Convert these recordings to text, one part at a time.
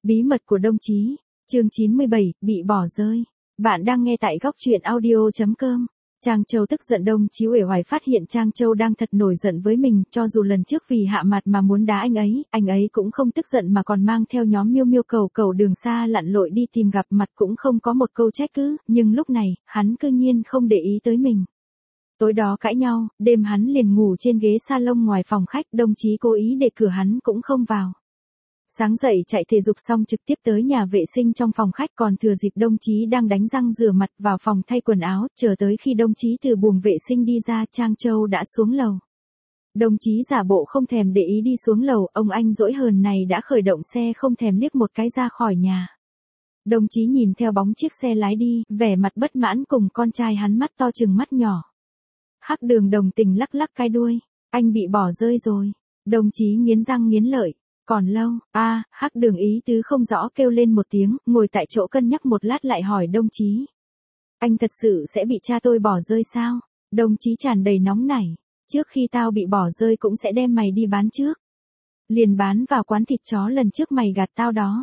Bí mật của đồng chí, chương 97, bị bỏ rơi. Bạn đang nghe tại góc truyện audio.com. Trang Châu tức giận đồng chí uể oải phát hiện Trang Châu đang thật nổi giận với mình, cho dù lần trước vì hạ mặt mà muốn đá anh ấy cũng không tức giận mà còn mang theo nhóm miêu miêu cầu cầu đường xa lặn lội đi tìm gặp mặt cũng không có một câu trách cứ, nhưng lúc này, hắn cư nhiên không để ý tới mình. Tối đó cãi nhau, đêm hắn liền ngủ trên ghế salon ngoài phòng khách, đồng chí cố ý để cửa hắn cũng không vào. Sáng dậy chạy thể dục xong trực tiếp tới nhà vệ sinh trong phòng khách, còn thừa dịp đồng chí đang đánh răng rửa mặt vào phòng thay quần áo, chờ tới khi đồng chí từ buồng vệ sinh đi ra, Trang Châu đã xuống lầu. Đồng chí giả bộ không thèm để ý đi xuống lầu, ông anh dỗi hờn này đã khởi động xe không thèm liếc một cái ra khỏi nhà. Đồng chí nhìn theo bóng chiếc xe lái đi, vẻ mặt bất mãn cùng con trai hắn mắt to chừng mắt nhỏ. Hắc Đường đồng tình lắc lắc cái đuôi, anh bị bỏ rơi rồi. Đồng chí nghiến răng nghiến lợi. Còn lâu, Hắc Đường ý tứ không rõ kêu lên một tiếng, ngồi tại chỗ cân nhắc một lát lại hỏi đồng chí. Anh thật sự sẽ bị cha tôi bỏ rơi sao? Đồng chí tràn đầy nóng nảy. Trước khi tao bị bỏ rơi cũng sẽ đem mày đi bán trước. Liền bán vào quán thịt chó lần trước mày gạt tao đó.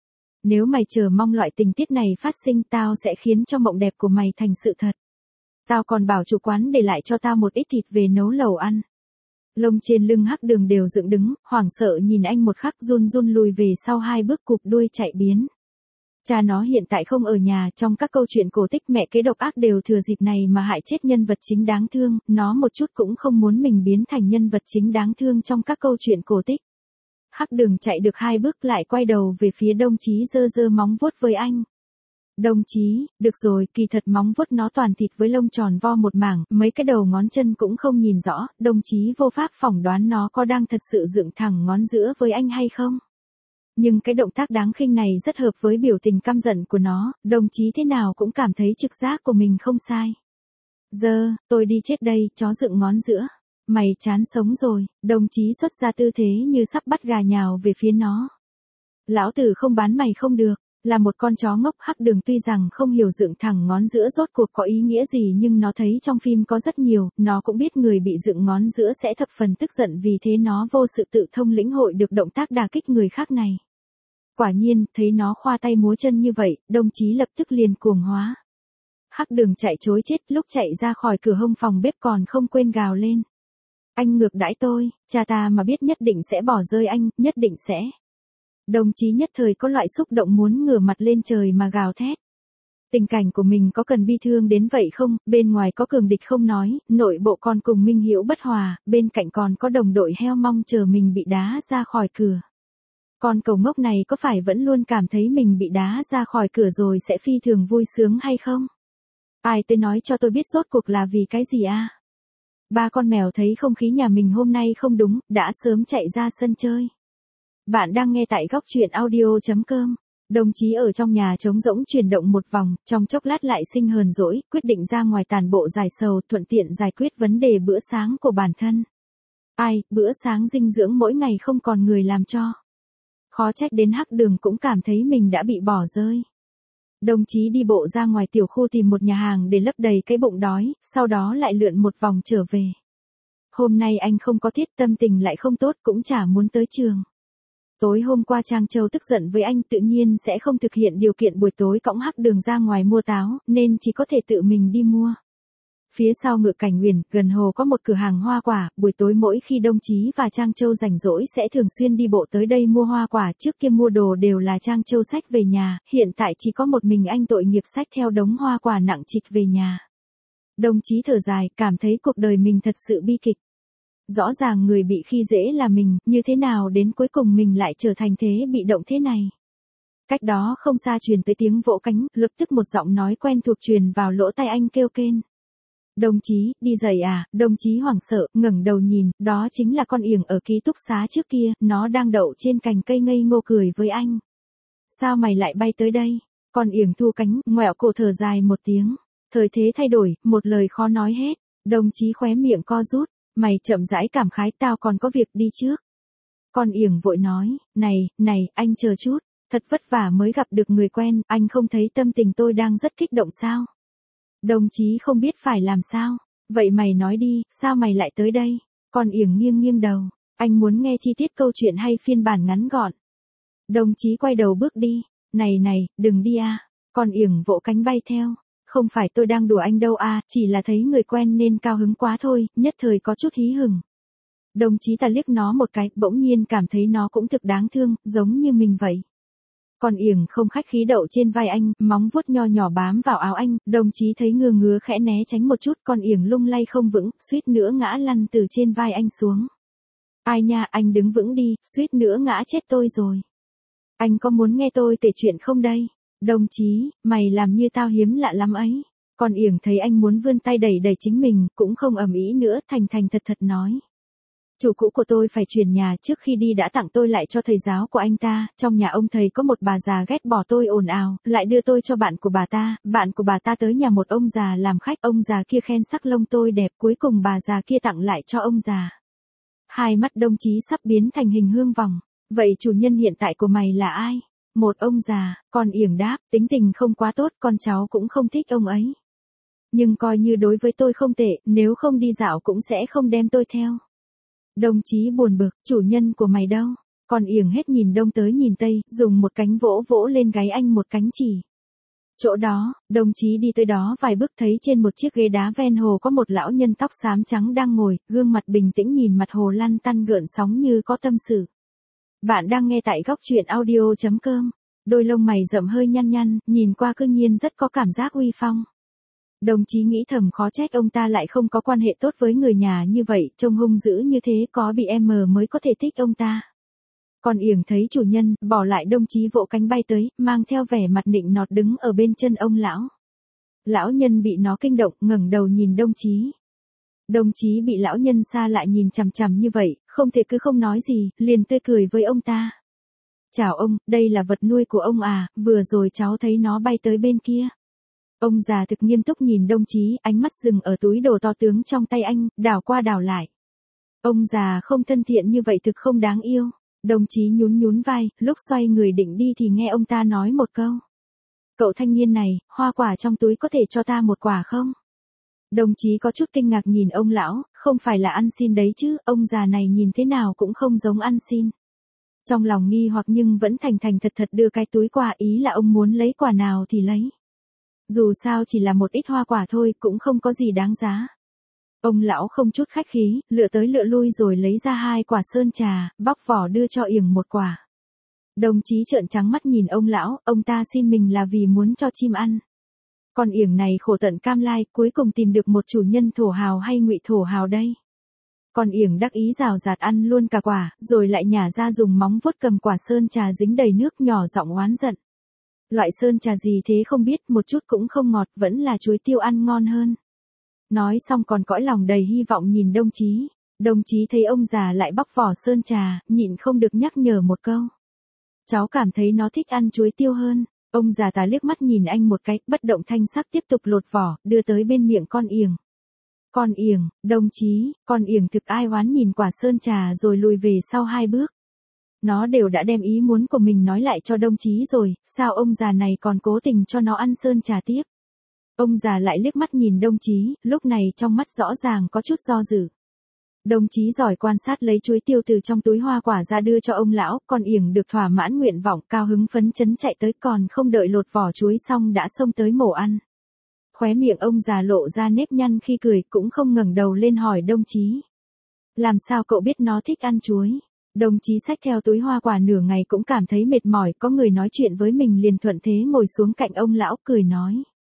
Nếu mày chờ mong loại tình tiết này phát sinh, tao sẽ khiến cho mộng đẹp của mày thành sự thật. Tao còn bảo chủ quán để lại cho tao một ít thịt về nấu lẩu ăn. Lông trên lưng Hắc Đường đều dựng đứng, hoảng sợ nhìn anh một khắc, run run lùi về sau 2 bước cụp đuôi chạy biến. Cha nó hiện tại không ở nhà, trong các câu chuyện cổ tích mẹ kế độc ác đều thừa dịp này mà hại chết nhân vật chính đáng thương, nó một chút cũng không muốn mình biến thành nhân vật chính đáng thương trong các câu chuyện cổ tích. Hắc Đường chạy được 2 bước lại quay đầu về phía đồng chí giơ giơ móng vuốt với anh. Đồng chí, được rồi, kỳ thật móng vuốt nó toàn thịt với lông tròn vo một mảng, mấy cái đầu ngón chân cũng không nhìn rõ, đồng chí vô pháp phỏng đoán nó có đang thật sự dựng thẳng ngón giữa với anh hay không. Nhưng cái động tác đáng khinh này rất hợp với biểu tình căm giận của nó, đồng chí thế nào cũng cảm thấy trực giác của mình không sai. Giờ, tôi đi chết đây, chó dựng ngón giữa. Mày chán sống rồi, đồng chí xuất ra tư thế như sắp bắt gà nhào về phía nó. Lão tử không bán mày không được. Là một con chó ngốc. Hắc Đường tuy rằng không hiểu dựng thẳng ngón giữa rốt cuộc có ý nghĩa gì, nhưng nó thấy trong phim có rất nhiều, nó cũng biết người bị dựng ngón giữa sẽ thập phần tức giận, vì thế nó vô sự tự thông lĩnh hội được động tác đả kích người khác này. Quả nhiên, thấy nó khoa tay múa chân như vậy, đồng chí lập tức liền cuồng hóa. Hắc Đường chạy trối chết, lúc chạy ra khỏi cửa hông phòng bếp còn không quên gào lên. Anh ngược đãi tôi, cha ta mà biết nhất định sẽ bỏ rơi anh, nhất định sẽ. Đồng chí nhất thời có loại xúc động muốn ngửa mặt lên trời mà gào thét. Tình cảnh của mình có cần bi thương đến vậy không? Bên ngoài có cường địch không nói, nội bộ còn cùng Minh Hiểu bất hòa, bên cạnh còn có đồng đội heo mong chờ mình bị đá ra khỏi cửa. Con cẩu ngốc này có phải vẫn luôn cảm thấy mình bị đá ra khỏi cửa rồi sẽ phi thường vui sướng hay không? Ai tới nói cho tôi biết rốt cuộc là vì cái gì à? Ba con mèo thấy không khí nhà mình hôm nay không đúng, đã sớm chạy ra sân chơi. Bạn đang nghe tại góc truyện audio.com. Đồng chí ở trong nhà trống rỗng chuyển động một vòng, trong chốc lát lại sinh hờn dỗi, quyết định ra ngoài tản bộ giải sầu, thuận tiện giải quyết vấn đề bữa sáng của bản thân. Bữa sáng dinh dưỡng mỗi ngày không còn người làm cho. Khó trách đến Hắc Đường cũng cảm thấy mình đã bị bỏ rơi. Đồng chí đi bộ ra ngoài tiểu khu tìm một nhà hàng để lấp đầy cái bụng đói, sau đó lại lượn một vòng trở về. Hôm nay anh không có tiết, tâm tình lại không tốt, cũng chả muốn tới trường. Tối hôm qua Trang Châu tức giận với anh, tự nhiên sẽ không thực hiện điều kiện buổi tối cõng Hắc Đường ra ngoài mua táo, nên chỉ có thể tự mình đi mua. Phía sau Ngự Cảnh Uyển, gần hồ có một cửa hàng hoa quả, buổi tối mỗi khi đồng chí và Trang Châu rảnh rỗi sẽ thường xuyên đi bộ tới đây mua hoa quả, trước kia mua đồ đều là Trang Châu xách về nhà, hiện tại chỉ có một mình anh tội nghiệp xách theo đống hoa quả nặng trịch về nhà. Đồng chí thở dài, cảm thấy cuộc đời mình thật sự bi kịch. Rõ ràng người bị khi dễ là mình, như thế nào đến cuối cùng mình lại trở thành thế bị động thế này. Cách đó không xa truyền tới tiếng vỗ cánh, lập tức một giọng nói quen thuộc truyền vào lỗ tai anh kêu kên. Đồng chí, đi giày à? Đồng chí hoảng sợ, ngẩng đầu nhìn, đó chính là con yểng ở ký túc xá trước kia, nó đang đậu trên cành cây ngây ngô cười với anh. Sao mày lại bay tới đây? Con yểng thu cánh, ngoẹo cổ thở dài một tiếng. Thời thế thay đổi, một lời khó nói hết. Đồng chí khóe miệng co rút. Mày chậm rãi cảm khái, tao còn có việc đi trước. Con yểng vội nói, này, anh chờ chút, thật vất vả mới gặp được người quen, anh không thấy tâm tình tôi đang rất kích động sao? Đồng chí không biết phải làm sao, vậy mày nói đi, sao mày lại tới đây? Con yểng nghiêng nghiêng đầu, anh muốn nghe chi tiết câu chuyện hay phiên bản ngắn gọn? Đồng chí quay đầu bước đi. Này này, đừng đi a. Con yểng vỗ cánh bay theo. Không phải tôi đang đùa anh đâu a, chỉ là thấy người quen nên cao hứng quá thôi, nhất thời có chút hí hửng. Đồng chí ta liếc nó một cái, bỗng nhiên cảm thấy nó cũng thực đáng thương, giống như mình vậy. Con yểng không khách khí đậu trên vai anh, móng vuốt nho nhỏ bám vào áo anh, đồng chí thấy ngứa ngứa khẽ né tránh một chút, con yểng lung lay không vững, suýt nữa ngã lăn từ trên vai anh xuống. Ai nha, anh đứng vững đi, suýt nữa ngã chết tôi rồi. Anh có muốn nghe tôi kể chuyện không đây? Đồng chí, mày làm như tao hiếm lạ lắm ấy. Con yểng thấy anh muốn vươn tay đẩy đẩy chính mình, cũng không ầm ĩ nữa, thành thành thật thật nói. Chủ cũ của tôi phải chuyển nhà, trước khi đi đã tặng tôi lại cho thầy giáo của anh ta, trong nhà ông thầy có một bà già ghét bỏ tôi ồn ào, lại đưa tôi cho bạn của bà ta tới nhà một ông già làm khách, ông già kia khen sắc lông tôi đẹp, cuối cùng bà già kia tặng lại cho ông già. Hai mắt đồng chí sắp biến thành hình hương vòng. Vậy chủ nhân hiện tại của mày là ai? Một ông già. Con yểng đáp, tính tình không quá tốt, con cháu cũng không thích ông ấy. Nhưng coi như đối với tôi không tệ, nếu không đi dạo cũng sẽ không đem tôi theo. Đồng chí buồn bực, chủ nhân của mày đâu? Con yểng hết nhìn đông tới nhìn tây, dùng một cánh vỗ vỗ lên gáy anh một cánh chỉ. Chỗ đó, đồng chí đi tới đó vài bước thấy trên một chiếc ghế đá ven hồ có một lão nhân tóc xám trắng đang ngồi, gương mặt bình tĩnh nhìn mặt hồ lăn tăn gợn sóng như có tâm sự. Bạn đang nghe tại góc truyện audio.com. Đôi lông mày rậm hơi nhăn nhăn, nhìn qua cương nhiên rất có cảm giác uy phong. Đồng chí nghĩ thầm khó trách ông ta lại không có quan hệ tốt với người nhà như vậy, trông hung dữ như thế có bị em mới có thể thích ông ta. Con yểng thấy chủ nhân, bỏ lại đồng chí vỗ cánh bay tới, mang theo vẻ mặt nịnh nọt đứng ở bên chân ông lão. Lão nhân bị nó kinh động, ngẩng đầu nhìn đồng chí. Đồng chí bị lão nhân xa lại nhìn chằm chằm như vậy, không thể cứ không nói gì, liền tươi cười với ông ta. Chào ông, đây là vật nuôi của ông à, vừa rồi cháu thấy nó bay tới bên kia. Ông già thực nghiêm túc nhìn đồng chí, ánh mắt dừng ở túi đồ to tướng trong tay anh, đảo qua đảo lại. Ông già không thân thiện như vậy thực không đáng yêu. Đồng chí nhún nhún vai, lúc xoay người định đi thì nghe ông ta nói một câu. Cậu thanh niên này, hoa quả trong túi có thể cho ta một quả không? Đồng chí có chút kinh ngạc nhìn ông lão, không phải là ăn xin đấy chứ, ông già này nhìn thế nào cũng không giống ăn xin. Trong lòng nghi hoặc nhưng vẫn thành thành thật thật đưa cái túi quà, ý là ông muốn lấy quả nào thì lấy. Dù sao chỉ là một ít hoa quả thôi, cũng không có gì đáng giá. Ông lão không chút khách khí, lựa tới lựa lui rồi lấy ra 2 quả sơn trà, bóc vỏ đưa cho yểng một quả. Đồng chí trợn trắng mắt nhìn ông lão, ông ta xin mình là vì muốn cho chim ăn. Con yểng này khổ tận cam lai, cuối cùng tìm được một chủ nhân thổ hào hay ngụy thổ hào đây. Con yểng đắc ý rào rạt ăn luôn cả quả, rồi lại nhả ra dùng móng vuốt cầm quả sơn trà dính đầy nước, nhỏ giọng oán giận. Loại sơn trà gì thế không biết, một chút cũng không ngọt, vẫn là chuối tiêu ăn ngon hơn. Nói xong còn cõi lòng đầy hy vọng nhìn đồng chí. Đồng chí thấy ông già lại bóc vỏ sơn trà, nhịn không được nhắc nhở một câu. Cháu cảm thấy nó thích ăn chuối tiêu hơn. Ông già ta liếc mắt nhìn anh một cái, bất động thanh sắc tiếp tục lột vỏ, đưa tới bên miệng con yểng. Con yểng, đồng chí, con yểng thực ai oán nhìn quả sơn trà rồi lùi về sau 2 bước. Nó đều đã đem ý muốn của mình nói lại cho đồng chí rồi, sao ông già này còn cố tình cho nó ăn sơn trà tiếp. Ông già lại liếc mắt nhìn đồng chí, lúc này trong mắt rõ ràng có chút do dự. Đồng chí giỏi quan sát lấy chuối tiêu từ trong túi hoa quả ra đưa cho ông lão, con yểng được thỏa mãn nguyện vọng, cao hứng phấn chấn chạy tới, còn không đợi lột vỏ chuối xong đã xông tới mổ ăn. Khóe miệng ông già lộ ra nếp nhăn khi cười, cũng không ngẩng đầu lên hỏi đồng chí. Làm sao cậu biết nó thích ăn chuối? Đồng chí xách theo túi hoa quả nửa ngày cũng cảm thấy mệt mỏi, có người nói chuyện với mình liền thuận thế ngồi xuống cạnh ông lão, cười nói.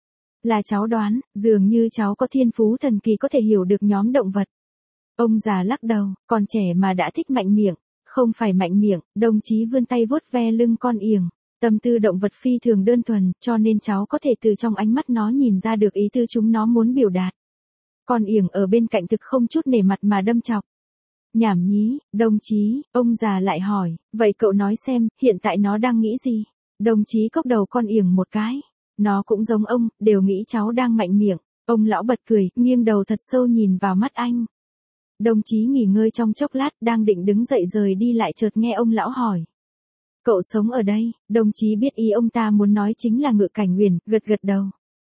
Là cháu đoán, dường như cháu có thiên phú thần kỳ có thể hiểu được nhóm động vật. Ông già lắc đầu, còn trẻ mà đã thích mạnh miệng. Không phải mạnh miệng, đồng chí vươn tay vuốt ve lưng con yểng. Tâm tư động vật phi thường đơn thuần, cho nên cháu có thể từ trong ánh mắt nó nhìn ra được ý tư chúng nó muốn biểu đạt. Con yểng ở bên cạnh thực không chút nể mặt mà đâm chọc. Nhảm nhí, đồng chí, ông già lại hỏi, vậy cậu nói xem, hiện tại nó đang nghĩ gì? Đồng chí cốc đầu con yểng một cái. Nó cũng giống ông, đều nghĩ cháu đang mạnh miệng. Ông lão bật cười, nghiêng đầu thật sâu nhìn vào mắt anh. Đồng chí nghỉ ngơi trong chốc lát, đang định đứng dậy rời đi lại chợt nghe ông lão hỏi. Cậu sống ở đây, đồng chí biết ý ông ta muốn nói chính là Ngự Cảnh Nguyền, gật gật đầu.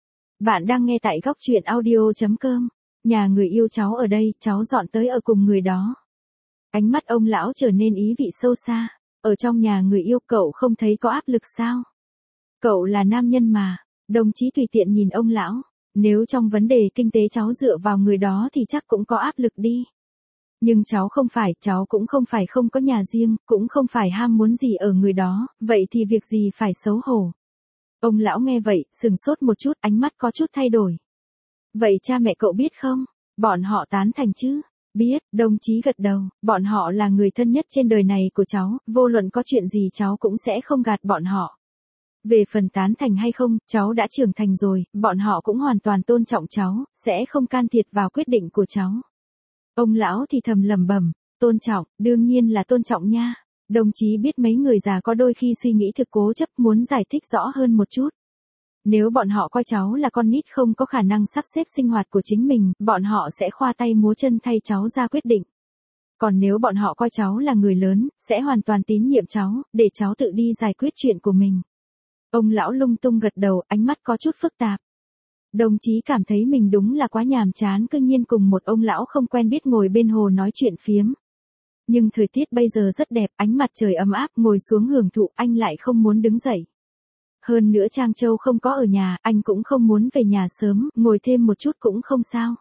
Bạn đang nghe tại góc truyện audio.com. Nhà người yêu cháu ở đây, cháu dọn tới ở cùng người đó. Ánh mắt ông lão trở nên ý vị sâu xa. Ở trong nhà người yêu cậu không thấy có áp lực sao? Cậu là nam nhân mà. Đồng chí tùy tiện nhìn ông lão. Nếu trong vấn đề kinh tế cháu dựa vào người đó thì chắc cũng có áp lực đi. Nhưng cháu cũng không phải không có nhà riêng, cũng không phải ham muốn gì ở người đó, vậy thì việc gì phải xấu hổ. Ông lão nghe vậy, sừng sốt một chút, ánh mắt có chút thay đổi. Vậy cha mẹ cậu biết không? Bọn họ tán thành chứ? Biết, đồng chí gật đầu, bọn họ là người thân nhất trên đời này của cháu, vô luận có chuyện gì cháu cũng sẽ không gạt bọn họ. Về phần tán thành hay không, cháu đã trưởng thành rồi, bọn họ cũng hoàn toàn tôn trọng cháu, sẽ không can thiệp vào quyết định của cháu. Ông lão thì thầm lẩm bẩm, tôn trọng, đương nhiên là tôn trọng nha. Đồng chí biết mấy người già có đôi khi suy nghĩ thực cố chấp, muốn giải thích rõ hơn một chút. Nếu bọn họ coi cháu là con nít không có khả năng sắp xếp sinh hoạt của chính mình, bọn họ sẽ khoa tay múa chân thay cháu ra quyết định. Còn nếu bọn họ coi cháu là người lớn, sẽ hoàn toàn tín nhiệm cháu, để cháu tự đi giải quyết chuyện của mình. Ông lão lung tung gật đầu, ánh mắt có chút phức tạp. Đồng chí cảm thấy mình đúng là quá nhàm chán, cứ nhiên cùng một ông lão không quen biết ngồi bên hồ nói chuyện phiếm. Nhưng thời tiết bây giờ rất đẹp, ánh mặt trời ấm áp, ngồi xuống hưởng thụ, anh lại không muốn đứng dậy. Hơn nữa Trang Châu không có ở nhà, anh cũng không muốn về nhà sớm, ngồi thêm một chút cũng không sao.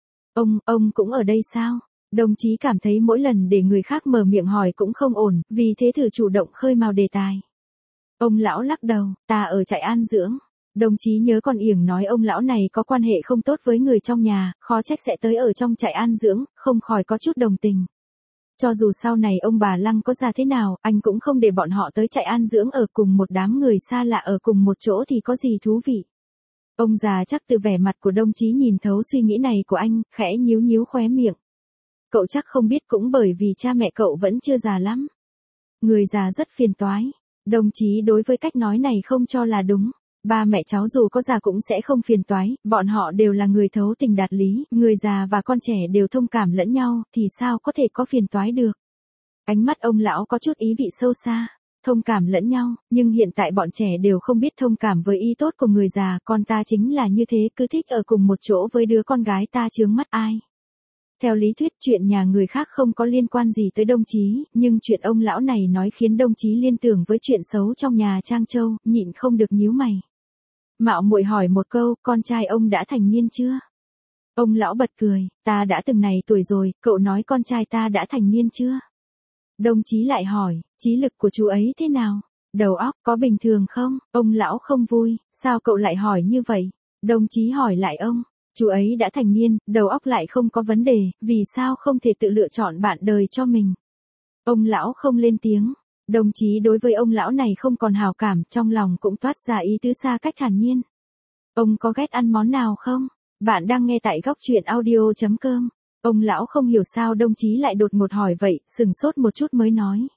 Ông cũng ở đây sao? Đồng chí cảm thấy mỗi lần để người khác mở miệng hỏi cũng không ổn, vì thế thử chủ động khơi mào đề tài. Ông lão lắc đầu, ta ở trại an dưỡng. Đồng chí nhớ con Yểng nói ông lão này có quan hệ không tốt với người trong nhà, khó trách sẽ tới ở trong trại an dưỡng, không khỏi có chút đồng tình. Cho dù sau này ông bà Lăng có ra thế nào, anh cũng không để bọn họ tới trại an dưỡng ở cùng một đám người xa lạ ở cùng một chỗ thì có gì thú vị. Ông già chắc từ vẻ mặt của đồng chí nhìn thấu suy nghĩ này của anh, khẽ nhíu nhíu khóe miệng. Cậu chắc không biết cũng bởi vì cha mẹ cậu vẫn chưa già lắm. Người già rất phiền toái. Đồng chí đối với cách nói này không cho là đúng. Ba mẹ cháu dù có già cũng sẽ không phiền toái, bọn họ đều là người thấu tình đạt lý, người già và con trẻ đều thông cảm lẫn nhau, thì sao có thể có phiền toái được. Ánh mắt ông lão có chút ý vị sâu xa, thông cảm lẫn nhau, nhưng hiện tại bọn trẻ đều không biết thông cảm với ý tốt của người già, con ta chính là như thế, cứ thích ở cùng một chỗ với đứa con gái ta chướng mắt ai. Theo lý thuyết chuyện nhà người khác không có liên quan gì tới đồng chí, nhưng chuyện ông lão này nói khiến đồng chí liên tưởng với chuyện xấu trong nhà Trang Châu, nhịn không được nhíu mày. Mạo muội hỏi một câu, con trai ông đã thành niên chưa? Ông lão bật cười, ta đã từng này tuổi rồi, cậu nói con trai ta đã thành niên chưa? Đồng chí lại hỏi, trí lực của chú ấy thế nào? Đầu óc có bình thường không? Ông lão không vui, sao cậu lại hỏi như vậy? Đồng chí hỏi lại ông, chú ấy đã thành niên, đầu óc lại không có vấn đề, vì sao không thể tự lựa chọn bạn đời cho mình? Ông lão không lên tiếng. Đồng chí đối với ông lão này không còn hảo cảm, trong lòng cũng toát ra ý tứ xa cách thản nhiên. Ông có ghét ăn món nào không? Bạn đang nghe tại góc truyện audio.com. Ông lão không hiểu sao đồng chí lại đột ngột hỏi vậy, sừng sốt một chút mới nói.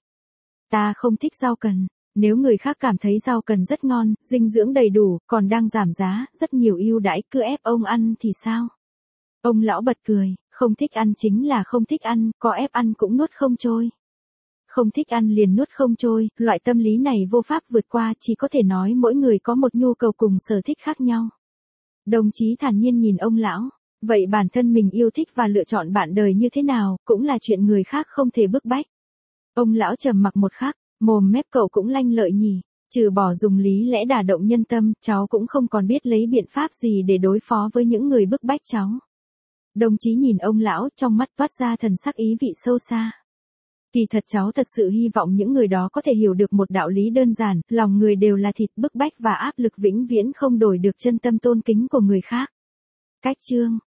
Ta không thích rau cần. Nếu người khác cảm thấy rau cần rất ngon, dinh dưỡng đầy đủ, còn đang giảm giá, rất nhiều ưu đãi, cứ ép ông ăn thì sao? Ông lão bật cười, không thích ăn chính là không thích ăn, có ép ăn cũng nuốt không trôi. Không thích ăn liền nuốt không trôi, loại tâm lý này vô pháp vượt qua, chỉ có thể nói mỗi người có một nhu cầu cùng sở thích khác nhau. Đồng chí thản nhiên nhìn ông lão, vậy bản thân mình yêu thích và lựa chọn bạn đời như thế nào, cũng là chuyện người khác không thể bức bách. Ông lão trầm mặc một khắc, mồm mép cậu cũng lanh lợi nhỉ, trừ bỏ dùng lý lẽ đả động nhân tâm, cháu cũng không còn biết lấy biện pháp gì để đối phó với những người bức bách cháu. Đồng chí nhìn ông lão, trong mắt toát ra thần sắc ý vị sâu xa. Kỳ thật cháu thật sự hy vọng những người đó có thể hiểu được một đạo lý đơn giản, lòng người đều là thịt, bức bách và áp lực vĩnh viễn không đổi được chân tâm tôn kính của người khác. Cách chương